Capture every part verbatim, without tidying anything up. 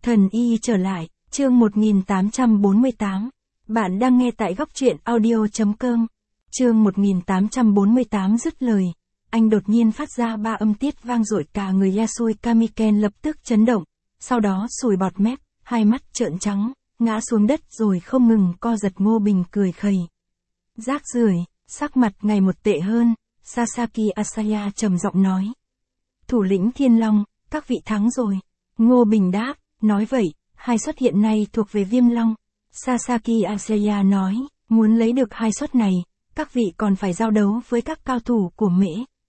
Thần y trở lại, chương một nghìn tám trăm bốn mươi tám. Bạn đang nghe tại góc truyện audio.com. Chương một nghìn tám trăm bốn mươi tám dứt lời. Anh đột nhiên phát ra ba âm tiết vang dội, cả người Yasui Kamiken lập tức chấn động. Sau đó sùi bọt mép, hai mắt trợn trắng, ngã xuống đất rồi không ngừng co giật. Ngô Bình cười khẩy. Rác rưởi, sắc mặt ngày một tệ hơn, Sasaki Asaya trầm giọng nói. Thủ lĩnh Thiên Long, các vị thắng rồi. Ngô Bình đáp, nói vậy, hai suất hiện nay thuộc về Viêm Long. Sasaki Asaya nói, muốn lấy được hai suất này, các vị còn phải giao đấu với các cao thủ của Mễ.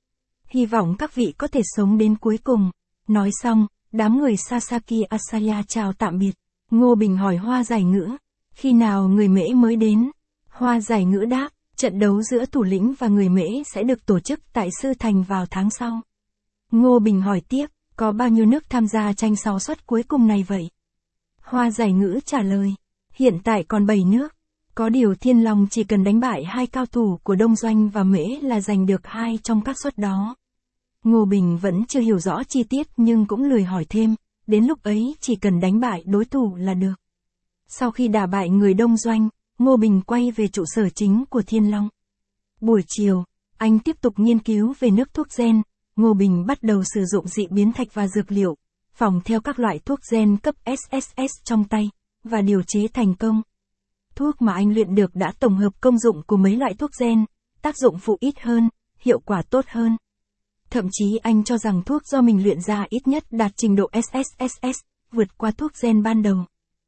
Hy vọng các vị có thể sống đến cuối cùng. Nói xong, đám người Sasaki Asaya chào tạm biệt. Ngô Bình hỏi Hoa Giải Ngữ, khi nào người Mễ mới đến? Hoa Giải Ngữ đáp, trận đấu giữa thủ lĩnh và người Mễ sẽ được tổ chức tại Sư Thành vào tháng sau. Ngô Bình hỏi tiếp, có bao nhiêu nước tham gia tranh sáu suất cuối cùng này vậy? Hoa Giải Ngữ trả lời, hiện tại còn bảy nước. Có điều Thiên Long chỉ cần đánh bại hai cao thủ của Đông Doanh và Mễ là giành được hai trong các suất đó. Ngô Bình vẫn chưa hiểu rõ chi tiết nhưng cũng lười hỏi thêm, đến lúc ấy chỉ cần đánh bại đối thủ là được. Sau khi đả bại người Đông Doanh, Ngô Bình quay về trụ sở chính của Thiên Long. Buổi chiều, anh tiếp tục nghiên cứu về nước thuốc gen. Ngô Bình bắt đầu sử dụng dị biến thạch và dược liệu, phỏng theo các loại thuốc gen cấp ét ét ét trong tay, và điều chế thành công. Thuốc mà anh luyện được đã tổng hợp công dụng của mấy loại thuốc gen, tác dụng phụ ít hơn, hiệu quả tốt hơn. Thậm chí anh cho rằng thuốc do mình luyện ra ít nhất đạt trình độ ét ét ét ét, vượt qua thuốc gen ban đầu.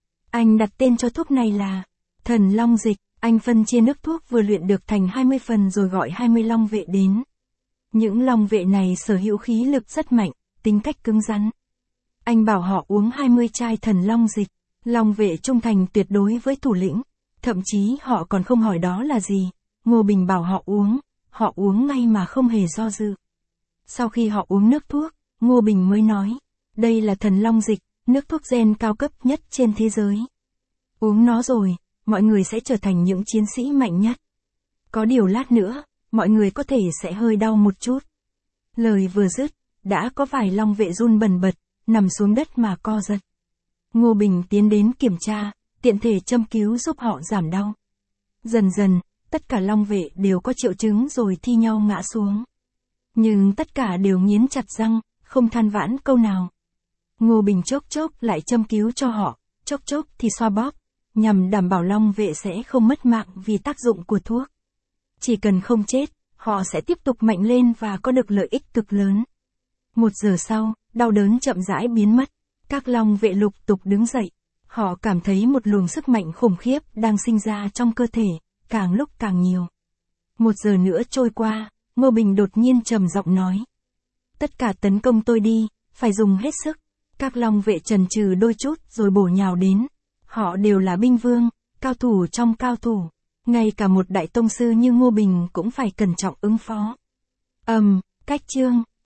Anh đặt tên cho thuốc này là Thần Long Dịch. Anh phân chia nước thuốc vừa luyện được thành hai mươi phần rồi gọi hai mươi long vệ đến. Những long vệ này sở hữu khí lực rất mạnh, tính cách cứng rắn. Anh bảo họ uống hai mươi chai Thần Long Dịch. Long vệ trung thành tuyệt đối với thủ lĩnh. Thậm chí họ còn không hỏi đó là gì. Ngô Bình bảo họ uống, họ uống ngay mà không hề do dự. Sau khi họ uống nước thuốc, Ngô Bình mới nói, đây là Thần Long Dịch, nước thuốc gen cao cấp nhất trên thế giới. Uống nó rồi, mọi người sẽ trở thành những chiến sĩ mạnh nhất. Có điều lát nữa, mọi người có thể sẽ hơi đau một chút. Lời vừa dứt, đã có vài long vệ run bần bật, nằm xuống đất mà co giật. Ngô Bình tiến đến kiểm tra, tiện thể châm cứu giúp họ giảm đau. Dần dần, tất cả long vệ đều có triệu chứng rồi thi nhau ngã xuống. Nhưng tất cả đều nghiến chặt răng, không than vãn câu nào. Ngô Bình chốc chốc lại châm cứu cho họ, chốc chốc thì xoa bóp, nhằm đảm bảo long vệ sẽ không mất mạng vì tác dụng của thuốc. Chỉ cần không chết, họ sẽ tiếp tục mạnh lên và có được lợi ích cực lớn. Một giờ sau, đau đớn chậm rãi biến mất. Các long vệ lục tục đứng dậy. Họ cảm thấy một luồng sức mạnh khủng khiếp đang sinh ra trong cơ thể, càng lúc càng nhiều. Một giờ nữa trôi qua, Ngô Bình đột nhiên trầm giọng nói. Tất cả tấn công tôi đi, phải dùng hết sức. Các long vệ chần chừ đôi chút rồi bổ nhào đến. Họ đều là binh vương, cao thủ trong cao thủ. Ngay cả một đại tông sư như Ngô Bình cũng phải cẩn trọng ứng phó. Ầm, um, cách chương,